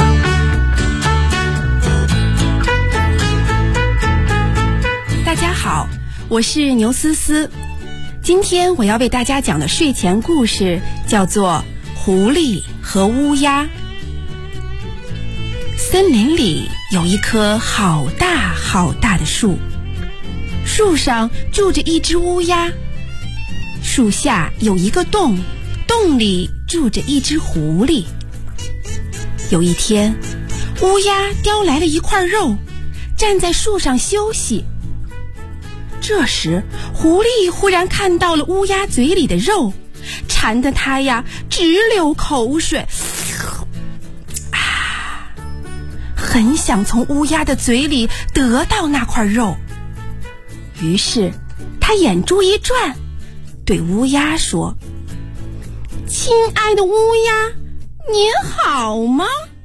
大家好，我是牛思思。今天我要为大家讲的睡前故事叫做《狐狸和乌鸦》。森林里有一棵好大好大的树，树上住着一只乌鸦。树下有一个洞，洞里住着一只狐狸。有一天，乌鸦叼来了一块肉，站在树上休息。这时，狐狸忽然看到了乌鸦嘴里的肉，馋得它呀直流口水，很想从乌鸦的嘴里得到那块肉。于是，它眼珠一转，对乌鸦说：“亲爱的乌鸦，您好吗？”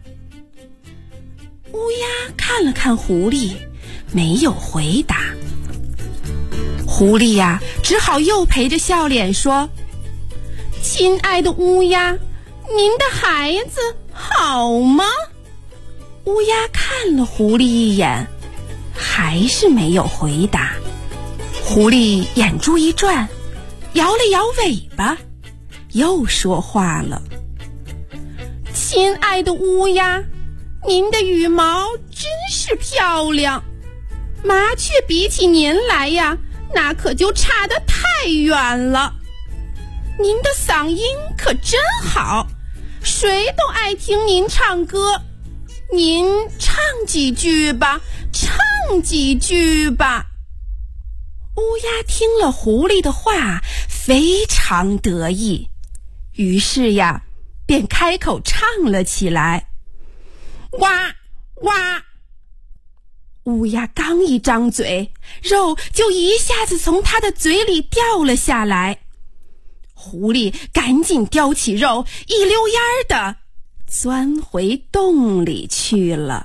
乌鸦看了看狐狸，没有回答。狐狸呀，只好又陪着笑脸说：“亲爱的乌鸦，您的孩子好吗？”乌鸦看了狐狸一眼，还是没有回答。狐狸眼珠一转，摇了摇尾巴，又说话了：“亲爱的乌鸦，您的羽毛真是漂亮，麻雀比起您来呀，那可就差得太远了。您的嗓音可真好，谁都爱听您唱歌。您唱几句吧，唱几句吧。”乌鸦听了狐狸的话，非常得意，于是呀，便开口唱了起来：“哇哇！”乌鸦刚一张嘴，肉就一下子从它的嘴里掉了下来。狐狸赶紧叼起肉，一溜烟儿的钻回洞里去了。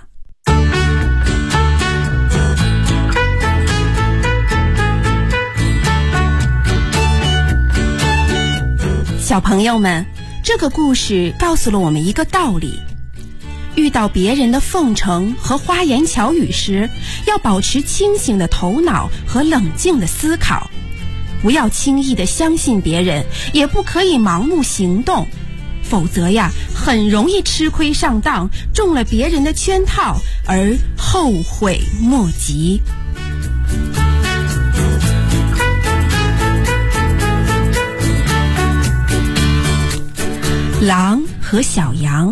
小朋友们，这个故事告诉了我们一个道理：遇到别人的奉承和花言巧语时，要保持清醒的头脑和冷静的思考，不要轻易的相信别人，也不可以盲目行动，否则呀，很容易吃亏上当，中了别人的圈套，而后悔莫及。狼和小羊。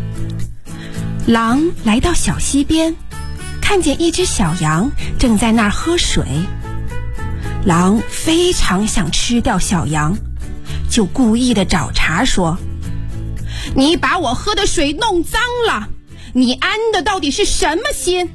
狼来到小溪边，看见一只小羊正在那儿喝水。狼非常想吃掉小羊，就故意的找茬说：“你把我喝的水弄脏了，你安的到底是什么心？”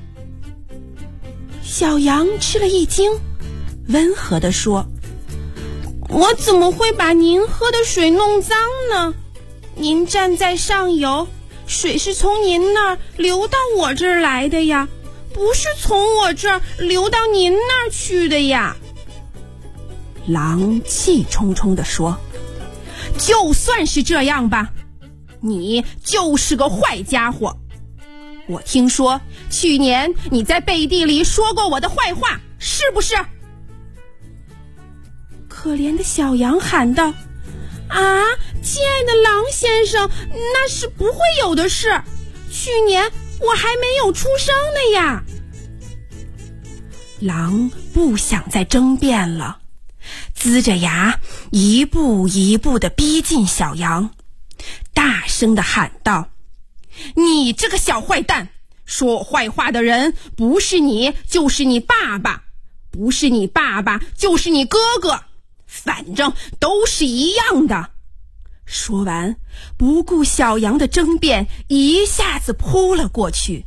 小羊吃了一惊，温和地说：“我怎么会把您喝的水弄脏呢？您站在上游，水是从您那儿流到我这儿来的呀，不是从我这儿流到您那儿去的呀。”狼气冲冲地说：“就算是这样吧， 你就是个坏家伙。我听说去年你在背地里说过我的坏话，是不是？可怜的小羊喊道：啊，亲爱的狼先生，那是不会有的事，去年我还没有出生呢呀。狼不想再争辩了，龇着牙一步一步地逼近小羊，大声地喊道：你这个小坏蛋，说我坏话的人不是你就是你爸爸，不是你爸爸就是你哥哥，反正都是一样的。说完，不顾小羊的争辩，一下子扑了过去。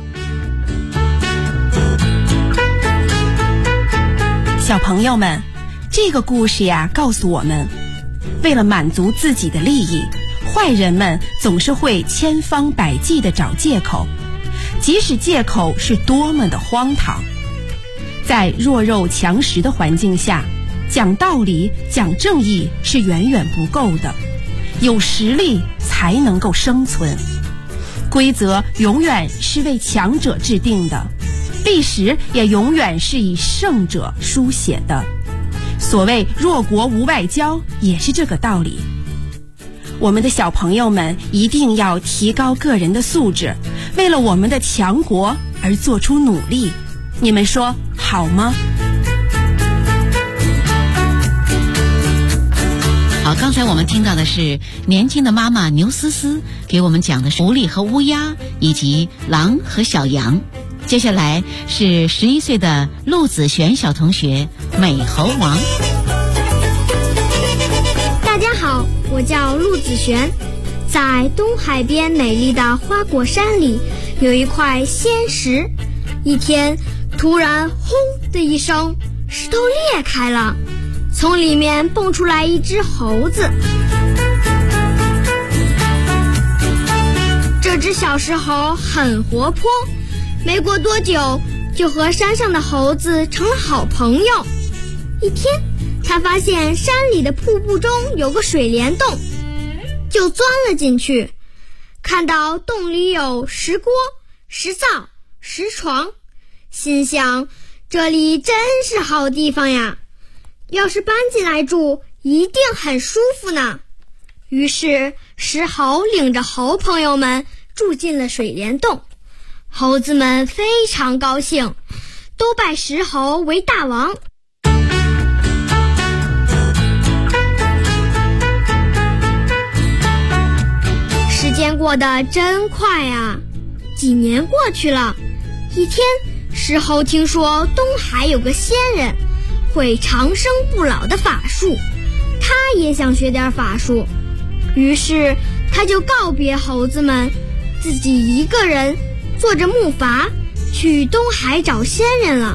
小朋友们，这个故事呀，告诉我们，为了满足自己的利益，坏人们总是会千方百计地找借口，即使借口是多么的荒唐。在弱肉强食的环境下，讲道理、讲正义是远远不够的，有实力才能够生存。规则永远是为强者制定的，历史也永远是以胜者书写的。所谓弱国无外交，也是这个道理。我们的小朋友们一定要提高个人的素质，为了我们的强国而做出努力。你们说好吗？ 好，刚才我们听到的是年轻的妈妈牛思思给我们讲的是狐狸和乌鸦以及狼和小羊。接下来是11岁的陆子璇小同学美猴王。 大家好，我叫陆子璇，在东海边美丽的花果山里有一块仙石。一天，突然轰的一声，石头裂开了，从里面蹦出来一只猴子。这只小石猴很活泼，没过多久就和山上的猴子成了好朋友。一天，他发现山里的瀑布中有个水帘洞，就钻了进去，看到洞里有石锅、石灶、石床，心想这里真是好地方呀，要是搬进来住一定很舒服呢。于是石猴领着猴朋友们住进了水帘洞，猴子们非常高兴，都拜石猴为大王。时间过得真快啊，几年过去了。一天，石猴听说东海有个仙人会长生不老的法术，他也想学点法术，于是他就告别猴子们，自己一个人坐着木筏去东海找仙人了。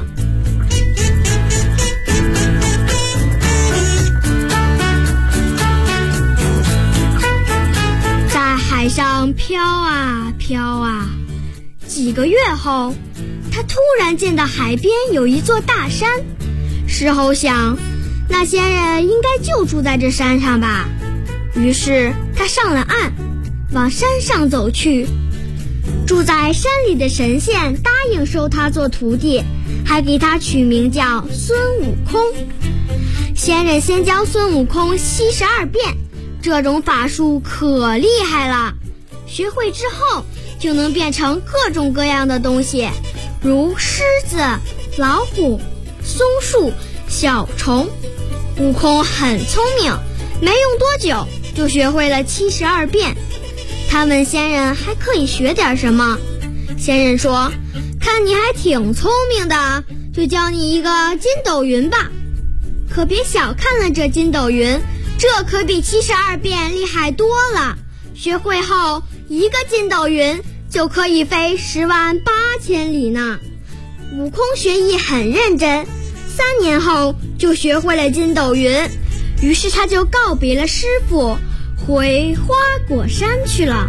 在海上飘啊飘啊，几个月后，他突然见到海边有一座大山。石猴想，那仙人应该就住在这山上吧。于是他上了岸，往山上走去。住在山里的神仙答应收他做徒弟，还给他取名叫孙悟空。仙人先教孙悟空72变，这种法术可厉害了，学会之后就能变成各种各样的东西，如狮子、老虎、松树、小虫。悟空很聪明，没用多久就学会了72变。他问仙人还可以学点什么，仙人说，看你还挺聪明的，就教你一个筋斗云吧。可别小看了这筋斗云，这可比72变厉害多了。学会后，一个筋斗云就可以飞108000里呢。悟空学艺很认真，3年后就学会了筋斗云，于是他就告别了师傅，回花果山去了。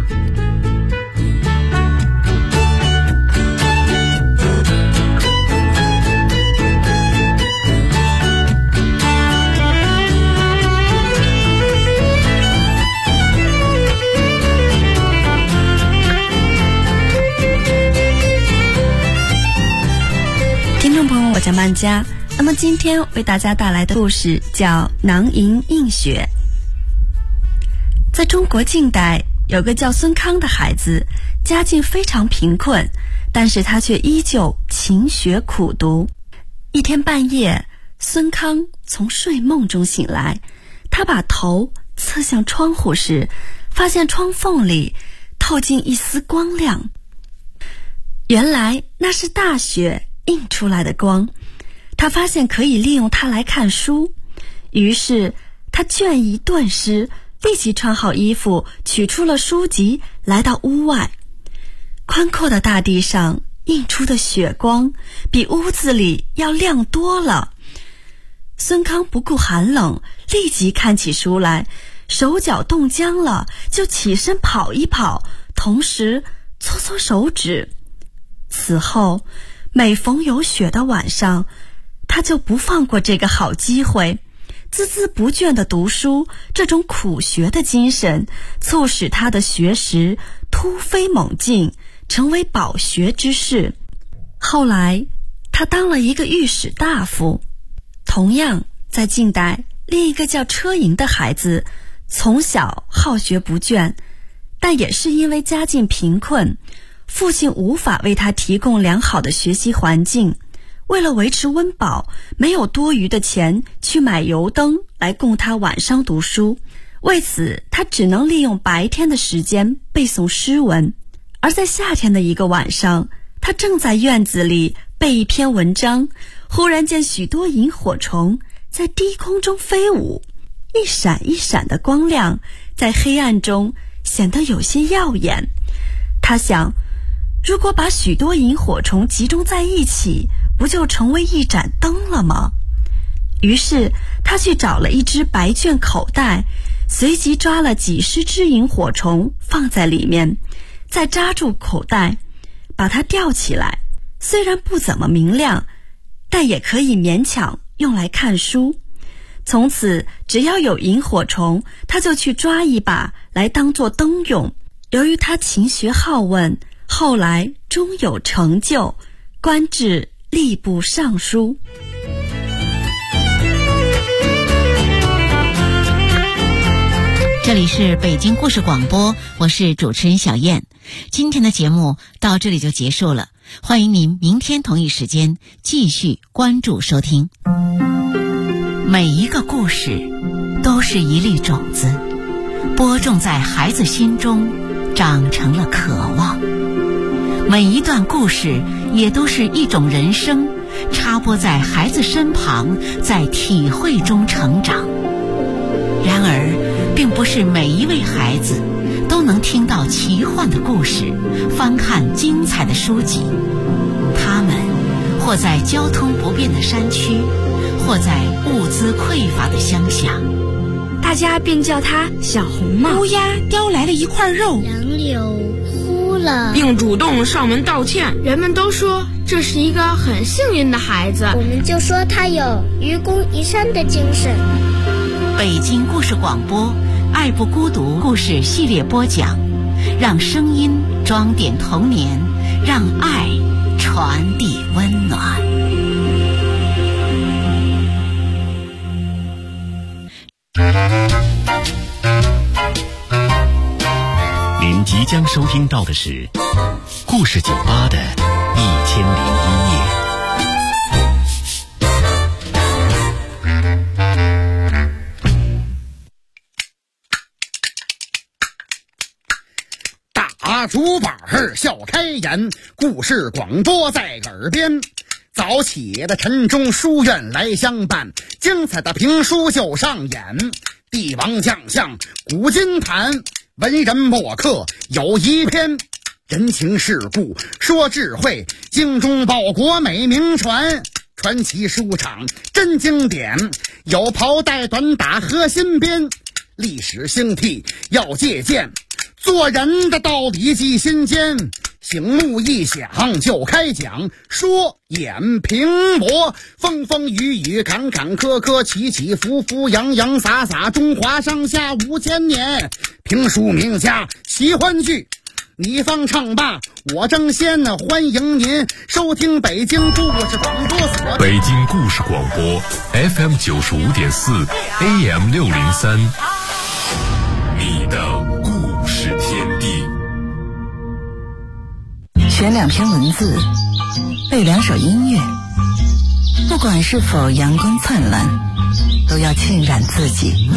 我叫曼佳。那么今天为大家带来的故事叫囊萤映雪。在中国近代，有个叫孙康的孩子，家境非常贫困，但是他却依旧勤学苦读。一天半夜，孙康从睡梦中醒来，他把头侧向窗户时，发现窗缝里透进一丝光亮。原来那是大雪映出来的光，他发现可以利用它来看书，于是他倦意顿失，立即穿好衣服，取出了书籍，来到屋外。宽阔的大地上映出的雪光比屋子里要亮多了。孙康不顾寒冷，立即看起书来，手脚冻僵了，就起身跑一跑，同时搓搓手指。此后每逢有雪的晚上，他就不放过这个好机会，孜孜不倦地读书。这种苦学的精神促使他的学识突飞猛进，成为饱学之士。后来他当了一个御史大夫。同样在近代，另一个叫车寅的孩子从小好学不倦，但也是因为家境贫困，父亲无法为他提供良好的学习环境，为了维持温饱，没有多余的钱去买油灯来供他晚上读书，为此他只能利用白天的时间背诵诗文。而在夏天的一个晚上，他正在院子里背一篇文章，忽然见许多萤火虫在低空中飞舞，一闪一闪的光亮在黑暗中显得有些耀眼。他想，如果把许多萤火虫集中在一起，不就成为一盏灯了吗？于是他去找了一只白绢口袋，随即抓了几十只萤火虫放在里面，再扎住口袋，把它吊起来。虽然不怎么明亮，但也可以勉强用来看书。从此只要有萤火虫，他就去抓一把来当作灯用。由于他勤学好问，后来终有成就，官至吏部尚书。 这里是北京故事广播，我是主持人小燕。今天的节目到这里就结束了，欢迎您明天同一时间继续关注收听。每一个故事都是一粒种子，播种在孩子心中，长成了渴望。每一段故事也都是一种人生，插播在孩子身旁，在体会中成长。然而并不是每一位孩子都能听到奇幻的故事，翻看精彩的书籍。他们或在交通不便的山区，或在物资匮乏的乡下， 大家便叫他小红帽。 乌鸦叼来了一块肉， 杨柳哭了， 并主动上门道歉。 人们都说这是一个很幸运的孩子， 我们就说他有愚公移山的精神。 北京故事广播爱不孤独故事系列播讲，让声音装点童年，让爱传递温暖。 您即将收听到的是故事酒吧的1001夜。 大竹板笑开颜，故事广播在耳边。早起的晨钟书院来相伴，精彩的评书就上演。帝王将相古今谈，文人墨客有一篇。人情世故说智慧，精忠报国美名传。传奇书场真经典，有袍带短打和新编。历史兴替要借鉴，做人的道理记心间。醒目一响就开讲，说演评驳，风风雨雨坎坎坷坷，起起伏伏洋洋洒洒，中华上下5000年。评书名家喜欢剧， 你方唱罢我争先，欢迎您收听北京故事广播所。 北京故事广播 FM 95.4 AM 603，你的故事天地。 选2篇文字，背2首音乐，不管是否阳光灿烂，都要浸染自己。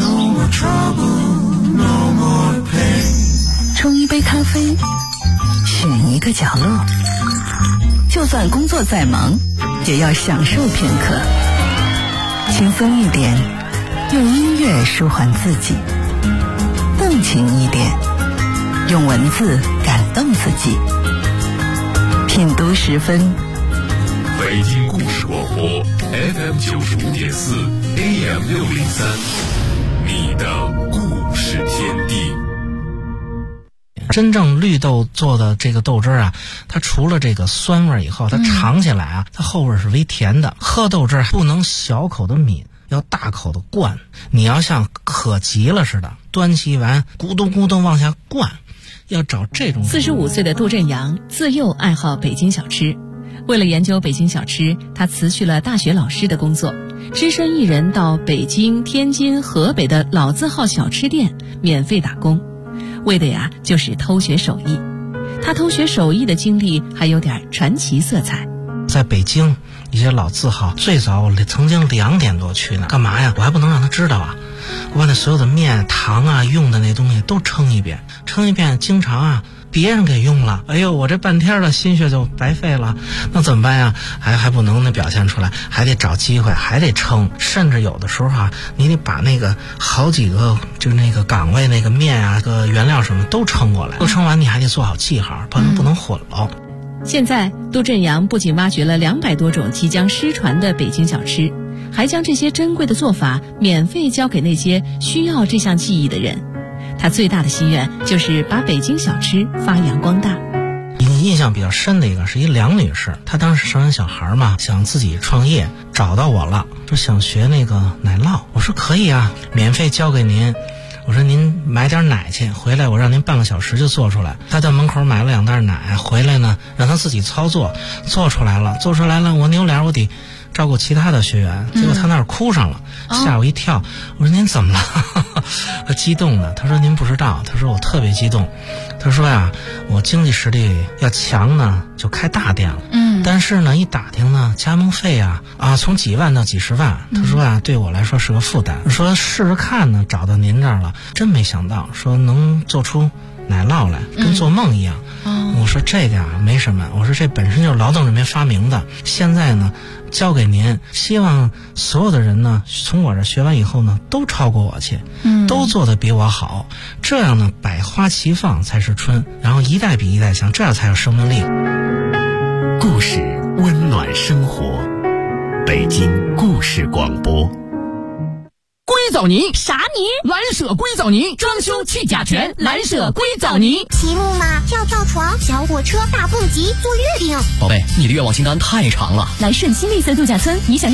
冲一杯咖啡，选一个角落，就算工作再忙，也要享受片刻。轻松一点，用音乐舒缓自己；动情一点，用文字感动自己。品读10分， 北京故事广播 FM 95.4 AM 603，你的故事天地。 真正绿豆做的这个豆汁啊，它除了这个酸味以后，它尝起来啊，它后味是微甜的。喝豆汁不能小口的抿，要大口的灌。你要像渴急了似的，端起碗咕咚咕咚往下灌，要找这种。 45岁的杜振阳自幼爱好北京小吃，为了研究北京小吃，他辞去了大学老师的工作，只身一人到北京、天津、河北的老字号小吃店免费打工。为的呀，就是偷学手艺。他偷学手艺的经历还有点传奇色彩。 在北京一些老字号，最早我曾经2点多去呢，干嘛呀？我还不能让他知道啊！我把那所有的面、糖啊、用的那东西都称一遍，经常啊别人给用了，哎呦，我这半天的心血就白费了，那怎么办呀？还不能那表现出来，还得找机会，还得称，甚至有的时候啊，你得把那个好几个就那个岗位那个面啊、个原料什么都称过来，都称完你还得做好记号，不能混了。 现在杜振阳不仅挖掘了200多种即将失传的北京小吃，还将这些珍贵的做法免费教给那些需要这项技艺的人。他最大的心愿就是把北京小吃发扬光大。 印象比较深的一个是一梁女士，她当时生完小孩嘛，想自己创业，找到我了，说想学那个奶酪。我说可以啊，免费教给您。我说您买点奶去，回来我让您半个小时就做出来。他在门口买了2袋奶，回来呢让他自己操作，做出来了，我扭脸我得照顾其他的学员，结果他那儿哭上了，吓我一跳。我说您怎么了？他激动的，他说您不知道，他说我特别激动。他说呀，我经济实力要强呢，就开大店了。但是呢，一打听呢，加盟费啊从几万到几十万。他说啊，对我来说是个负担。说试试看呢，找到您这儿了，真没想到，说能做出奶酪来，跟做梦一样。我说这个啊没什么，我说这本身就是劳动人民发明的，现在呢交给您，希望所有的人呢从我这学完以后呢都超过我去，都做得比我好，这样呢百花齐放才是春，然后一代比一代强，这样才有生命力。 故事温暖生活，北京故事广播。 硅藻泥啥泥？ 蓝舍硅藻泥，装修去甲醛，蓝舍硅藻泥。 题目嘛，跳床、小火车、大蹦极、坐月饼。 宝贝，你的愿望清单太长了。 来顺新绿色度假村，你想